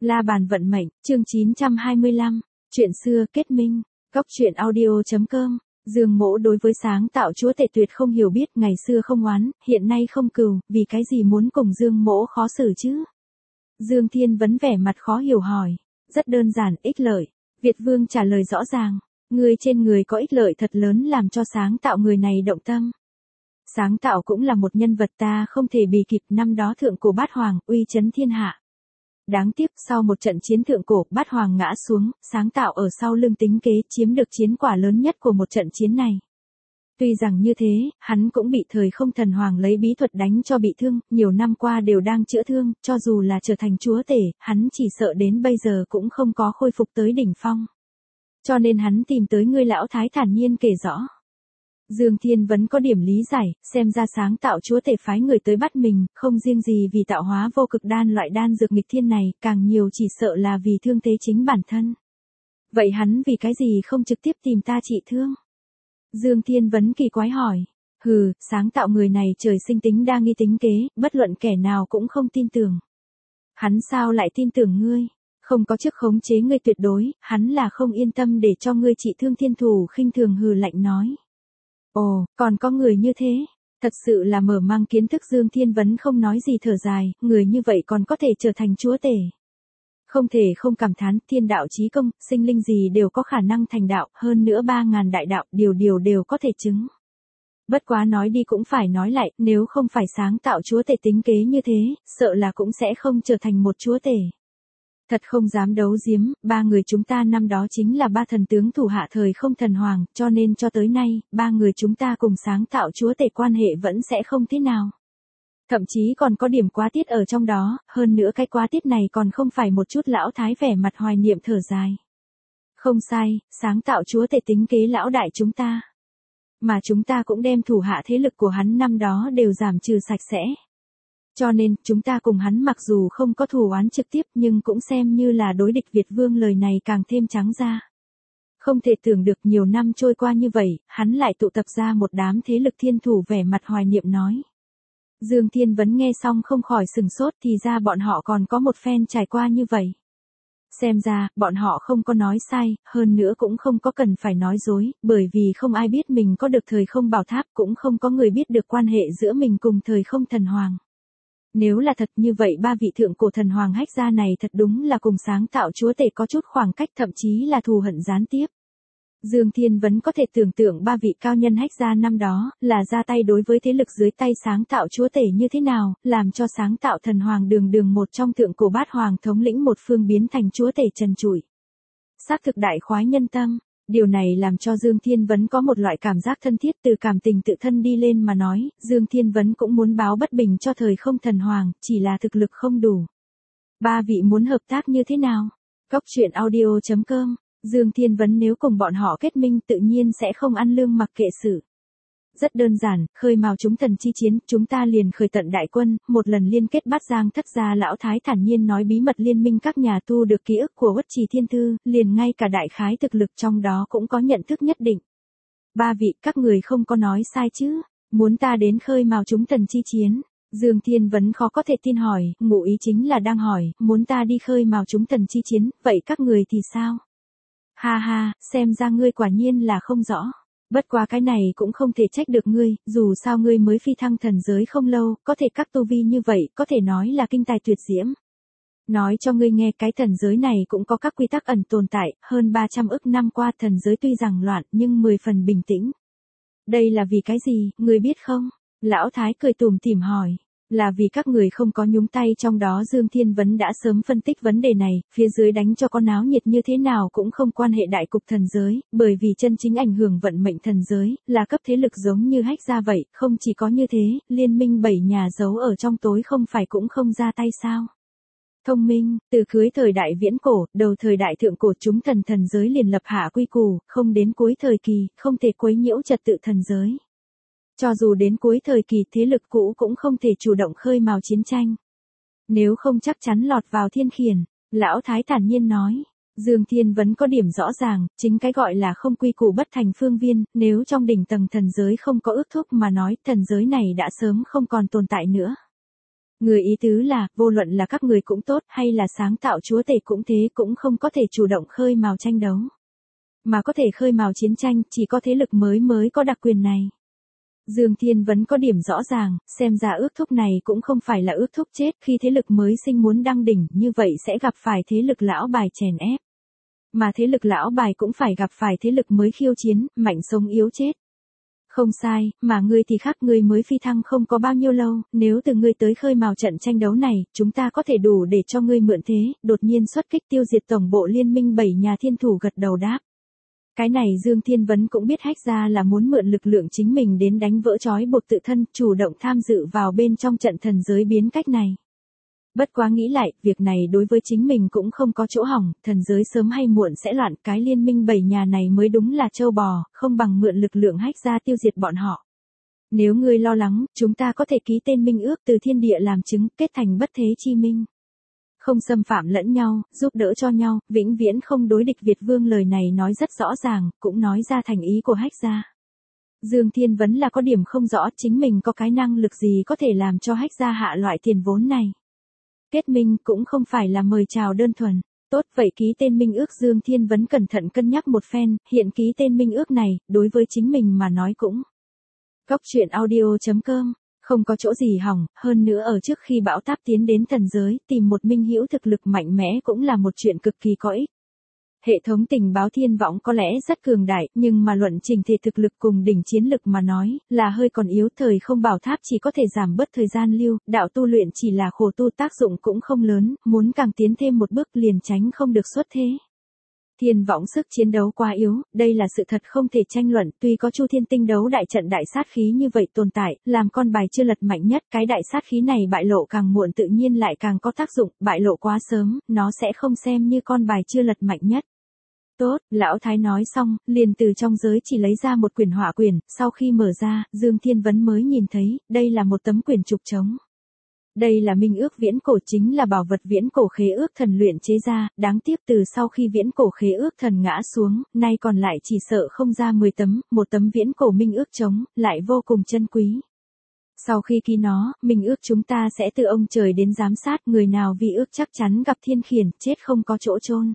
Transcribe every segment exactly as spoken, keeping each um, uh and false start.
La bàn vận mệnh, chương chín trăm hai mươi lăm, chuyện xưa kết minh, góc truyện audio chấm com. Dương Mỗ đối với sáng tạo chúa tể tuyệt không hiểu biết, ngày xưa không oán, hiện nay không cừu, vì cái gì muốn cùng Dương Mỗ khó xử chứ? Dương Thiên Vấn vẻ mặt khó hiểu hỏi. Rất đơn giản, ích lợi. Việt Vương trả lời rõ ràng. Người trên người có ích lợi thật lớn làm cho sáng tạo người này động tâm. Sáng tạo cũng là một nhân vật ta không thể bì kịp, năm đó thượng cổ bát hoàng, uy chấn thiên hạ. Đáng tiếc sau một trận chiến thượng cổ, bát hoàng ngã xuống, sáng tạo ở sau lưng tính kế chiếm được chiến quả lớn nhất của một trận chiến này. Tuy rằng như thế, hắn cũng bị thời không thần hoàng lấy bí thuật đánh cho bị thương, nhiều năm qua đều đang chữa thương, cho dù là trở thành chúa tể, hắn chỉ sợ đến bây giờ cũng không có khôi phục tới đỉnh phong. Cho nên hắn tìm tới ngươi lão thái thản nhiên kể rõ. Dương Thiên Vấn có điểm lý giải, xem ra sáng tạo chúa tể phái người tới bắt mình, không riêng gì vì tạo hóa vô cực đan loại đan dược nghịch thiên này, càng nhiều chỉ sợ là vì thương thế chính bản thân. Vậy hắn vì cái gì không trực tiếp tìm ta trị thương? Dương Thiên Vấn kỳ quái hỏi. Hừ, sáng tạo người này trời sinh tính đa nghi tính kế, bất luận kẻ nào cũng không tin tưởng. Hắn sao lại tin tưởng ngươi? Không có chức khống chế ngươi tuyệt đối, hắn là không yên tâm để cho ngươi trị thương. Thiên Thủ khinh thường hừ lạnh nói. Ồ, còn có người như thế, thật sự là mở mang kiến thức. Dương Thiên Vấn không nói gì thở dài, người như vậy còn có thể trở thành chúa tể. Không thể không cảm thán, thiên đạo chí công, sinh linh gì đều có khả năng thành đạo, hơn nữa ba ngàn đại đạo, điều điều đều có thể chứng. Bất quá nói đi cũng phải nói lại, nếu không phải sáng tạo chúa tể tính kế như thế, sợ là cũng sẽ không trở thành một chúa tể. Thật không dám đấu giếm, ba người chúng ta năm đó chính là ba thần tướng thủ hạ thời không thần hoàng, cho nên cho tới nay, ba người chúng ta cùng sáng tạo chúa tể quan hệ vẫn sẽ không thế nào. Thậm chí còn có điểm quá tiết ở trong đó, hơn nữa cái quá tiết này còn không phải một chút. Lão thái vẻ mặt hoài niệm thở dài. Không sai, sáng tạo chúa tể tính kế lão đại chúng ta. Mà chúng ta cũng đem thủ hạ thế lực của hắn năm đó đều giảm trừ sạch sẽ. Cho nên, chúng ta cùng hắn mặc dù không có thù oán trực tiếp nhưng cũng xem như là đối địch. Việt Vương lời này càng thêm trắng ra. Không thể tưởng được nhiều năm trôi qua như vậy, hắn lại tụ tập ra một đám thế lực. Thiên Thủ vẻ mặt hoài niệm nói. Dương Thiên Vấn nghe xong không khỏi sừng sốt, thì ra bọn họ còn có một phen trải qua như vậy. Xem ra, bọn họ không có nói sai, hơn nữa cũng không có cần phải nói dối, bởi vì không ai biết mình có được thời không bảo tháp, cũng không có người biết được quan hệ giữa mình cùng thời không thần hoàng. Nếu là thật như vậy, ba vị thượng cổ thần hoàng hách gia này thật đúng là cùng sáng tạo chúa tể có chút khoảng cách, thậm chí là thù hận gián tiếp. Dương Thiên Vấn có thể tưởng tượng ba vị cao nhân hách gia năm đó, là ra tay đối với thế lực dưới tay sáng tạo chúa tể như thế nào, làm cho sáng tạo thần hoàng đường đường một trong thượng cổ bát hoàng thống lĩnh một phương biến thành chúa tể trần trụi. Xác thực đại khoái nhân tâm, điều này làm cho Dương Thiên Vấn có một loại cảm giác thân thiết. Từ cảm tình tự thân đi lên mà nói, Dương Thiên Vấn cũng muốn báo bất bình cho thời không thần hoàng, chỉ là thực lực không đủ. Ba vị muốn hợp tác như thế nào? Góc truyện audio chấm com. Dương Thiên Vấn nếu cùng bọn họ kết minh tự nhiên sẽ không ăn lương mặc kệ sự. Rất đơn giản, khơi mào chúng thần chi chiến, chúng ta liền khởi tận đại quân, một lần liên kết bát giang thất gia. Lão thái thản nhiên nói bí mật liên minh các nhà tu được ký ức của Uất Trì Thiên Thư, liền ngay cả đại khái thực lực trong đó cũng có nhận thức nhất định. Ba vị, các người không có nói sai chứ, muốn ta đến khơi mào chúng thần chi chiến. Dương Thiên Vấn khó có thể tin hỏi, ngụ ý chính là đang hỏi, muốn ta đi khơi mào chúng thần chi chiến, vậy các người thì sao? Ha ha, xem ra ngươi quả nhiên là không rõ. Bất quá cái này cũng không thể trách được ngươi, dù sao ngươi mới phi thăng thần giới không lâu, có thể các tu vi như vậy, có thể nói là kinh tài tuyệt diễm. Nói cho ngươi nghe, cái thần giới này cũng có các quy tắc ẩn tồn tại, hơn ba trăm ức năm qua thần giới tuy rằng loạn nhưng mười phần bình tĩnh. Đây là vì cái gì, ngươi biết không? Lão Thái cười tủm tỉm hỏi. Là vì các người không có nhúng tay trong đó. Dương Thiên Vấn đã sớm phân tích vấn đề này, phía dưới đánh cho có náo nhiệt như thế nào cũng không quan hệ đại cục thần giới, bởi vì chân chính ảnh hưởng vận mệnh thần giới, là cấp thế lực giống như hách gia vậy. Không chỉ có như thế, liên minh bảy nhà giấu ở trong tối không phải cũng không ra tay sao? Thông minh, từ cưới thời đại viễn cổ, đầu thời đại thượng cổ chúng thần thần giới liền lập hạ quy củ, không đến cuối thời kỳ, không thể quấy nhiễu trật tự thần giới. Cho dù đến cuối thời kỳ thế lực cũ cũng không thể chủ động khơi mào chiến tranh. Nếu không chắc chắn lọt vào thiên khiển, Lão Thái thản nhiên nói. Dương Thiên Vấn có điểm rõ ràng, chính cái gọi là không quy củ bất thành phương viên, nếu trong đỉnh tầng thần giới không có ước thúc mà nói, thần giới này đã sớm không còn tồn tại nữa. Người ý tứ là, vô luận là các người cũng tốt hay là sáng tạo chúa tể cũng thế cũng không có thể chủ động khơi mào tranh đấu. Mà có thể khơi mào chiến tranh chỉ có thế lực mới mới có đặc quyền này. Dương Thiên Vấn có điểm rõ ràng, xem ra ước thúc này cũng không phải là ước thúc chết khi thế lực mới sinh muốn đăng đỉnh như vậy sẽ gặp phải thế lực lão bài chèn ép. Mà thế lực lão bài cũng phải gặp phải thế lực mới khiêu chiến, mạnh sống yếu chết. Không sai, mà ngươi thì khác, ngươi mới phi thăng không có bao nhiêu lâu, nếu từ ngươi tới khơi mào trận tranh đấu này, chúng ta có thể đủ để cho ngươi mượn thế, đột nhiên xuất kích tiêu diệt tổng bộ liên minh bảy nhà thiên thủ gật đầu đáp. Cái này Dương Thiên Vấn cũng biết Hách gia là muốn mượn lực lượng chính mình đến đánh vỡ trói buộc tự thân, chủ động tham dự vào bên trong trận thần giới biến cách này. Bất quá nghĩ lại, việc này đối với chính mình cũng không có chỗ hỏng, thần giới sớm hay muộn sẽ loạn, cái liên minh bảy nhà này mới đúng là trâu bò, không bằng mượn lực lượng Hách gia tiêu diệt bọn họ. Nếu ngươi lo lắng, chúng ta có thể ký tên minh ước từ thiên địa làm chứng, kết thành bất thế chi minh. Không xâm phạm lẫn nhau, giúp đỡ cho nhau, vĩnh viễn không đối địch. Việt Vương lời này nói rất rõ ràng, cũng nói ra thành ý của Hách gia. Dương Thiên Vấn là có điểm không rõ chính mình có cái năng lực gì có thể làm cho Hách gia hạ loại tiền vốn này. Kết minh cũng không phải là mời chào đơn thuần. Tốt vậy ký tên minh ước. Dương Thiên Vấn cẩn thận cân nhắc một phen, hiện ký tên minh ước này, đối với chính mình mà nói cũng. Góc truyện audio chấm com Không có chỗ gì hỏng, hơn nữa ở trước khi bão táp tiến đến thần giới, tìm một minh hữu thực lực mạnh mẽ cũng là một chuyện cực kỳ có ích. Hệ thống tình báo thiên võng có lẽ rất cường đại, nhưng mà luận trình thể thực lực cùng đỉnh chiến lực mà nói, là hơi còn yếu. Thời không bảo tháp chỉ có thể giảm bớt thời gian lưu, đạo tu luyện chỉ là khổ tu, tác dụng cũng không lớn, muốn càng tiến thêm một bước liền tránh không được xuất thế. Thiên võng sức chiến đấu quá yếu, đây là sự thật không thể tranh luận, tuy có Chu Thiên Tinh đấu đại trận đại sát khí như vậy tồn tại, làm con bài chưa lật mạnh nhất, cái đại sát khí này bại lộ càng muộn tự nhiên lại càng có tác dụng, bại lộ quá sớm, nó sẽ không xem như con bài chưa lật mạnh nhất. Tốt, lão thái nói xong, liền từ trong giới chỉ lấy ra một quyển hỏa quyển, sau khi mở ra, Dương Thiên Vấn mới nhìn thấy, đây là một tấm quyển trục trống. Đây là minh ước viễn cổ, chính là bảo vật viễn cổ khế ước thần luyện chế ra, đáng tiếc từ sau khi viễn cổ khế ước thần ngã xuống, nay còn lại chỉ sợ không ra mười tấm, một tấm viễn cổ minh ước trống, lại vô cùng chân quý. Sau khi ký nó, minh ước chúng ta sẽ từ ông trời đến giám sát, người nào vi ước chắc chắn gặp thiên khiển, chết không có chỗ chôn.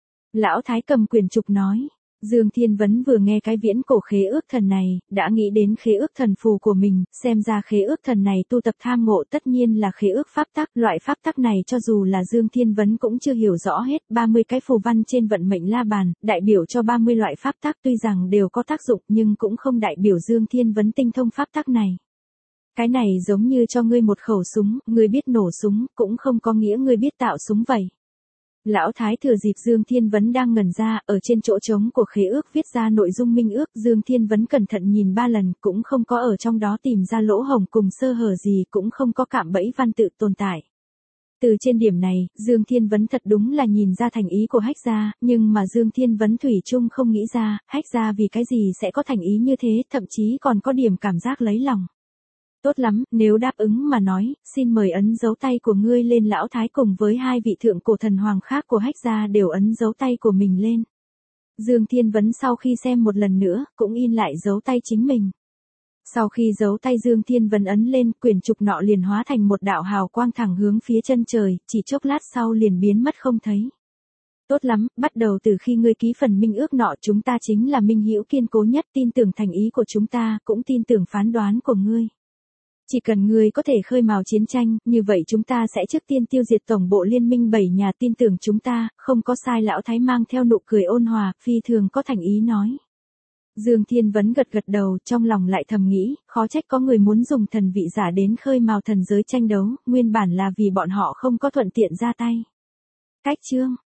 Lão thái cầm quyển trục nói. Dương Thiên Vấn vừa nghe cái viễn cổ khế ước thần này, đã nghĩ đến khế ước thần phù của mình, xem ra khế ước thần này tu tập tham ngộ tất nhiên là khế ước pháp tắc, loại pháp tắc này cho dù là Dương Thiên Vấn cũng chưa hiểu rõ hết, ba mươi cái phù văn trên vận mệnh la bàn, đại biểu cho ba mươi loại pháp tắc tuy rằng đều có tác dụng nhưng cũng không đại biểu Dương Thiên Vấn tinh thông pháp tắc này. Cái này giống như cho ngươi một khẩu súng, ngươi biết nổ súng, cũng không có nghĩa ngươi biết tạo súng vậy. Lão thái thừa dịp Dương Thiên Vấn đang ngẩn ra, ở trên chỗ trống của khế ước viết ra nội dung minh ước, Dương Thiên Vấn cẩn thận nhìn ba lần, cũng không có ở trong đó tìm ra lỗ hổng cùng sơ hở gì, cũng không có cạm bẫy văn tự tồn tại. Từ trên điểm này, Dương Thiên Vấn thật đúng là nhìn ra thành ý của Hách gia, nhưng mà Dương Thiên Vấn thủy chung không nghĩ ra, Hách gia vì cái gì sẽ có thành ý như thế, thậm chí còn có điểm cảm giác lấy lòng. Tốt lắm, nếu đáp ứng mà nói, xin mời ấn dấu tay của ngươi lên. Lão thái cùng với hai vị thượng cổ thần hoàng khác của Hách gia đều ấn dấu tay của mình lên. Dương Thiên Vấn sau khi xem một lần nữa, cũng in lại dấu tay chính mình. Sau khi dấu tay Dương Thiên Vấn ấn lên, quyển trục nọ liền hóa thành một đạo hào quang thẳng hướng phía chân trời, chỉ chốc lát sau liền biến mất không thấy. Tốt lắm, bắt đầu từ khi ngươi ký phần minh ước nọ, chúng ta chính là minh hữu kiên cố nhất, tin tưởng thành ý của chúng ta, cũng tin tưởng phán đoán của ngươi. Chỉ cần ngươi có thể khơi mào chiến tranh, như vậy chúng ta sẽ trước tiên tiêu diệt tổng bộ liên minh bảy nhà, tin tưởng chúng ta, không có sai. Lão thái mang theo nụ cười ôn hòa, phi thường có thành ý nói. Dương Thiên Vấn gật gật đầu, trong lòng lại thầm nghĩ, khó trách có người muốn dùng thần vị giả đến khơi mào thần giới tranh đấu, nguyên bản là vì bọn họ không có thuận tiện ra tay. Cách chương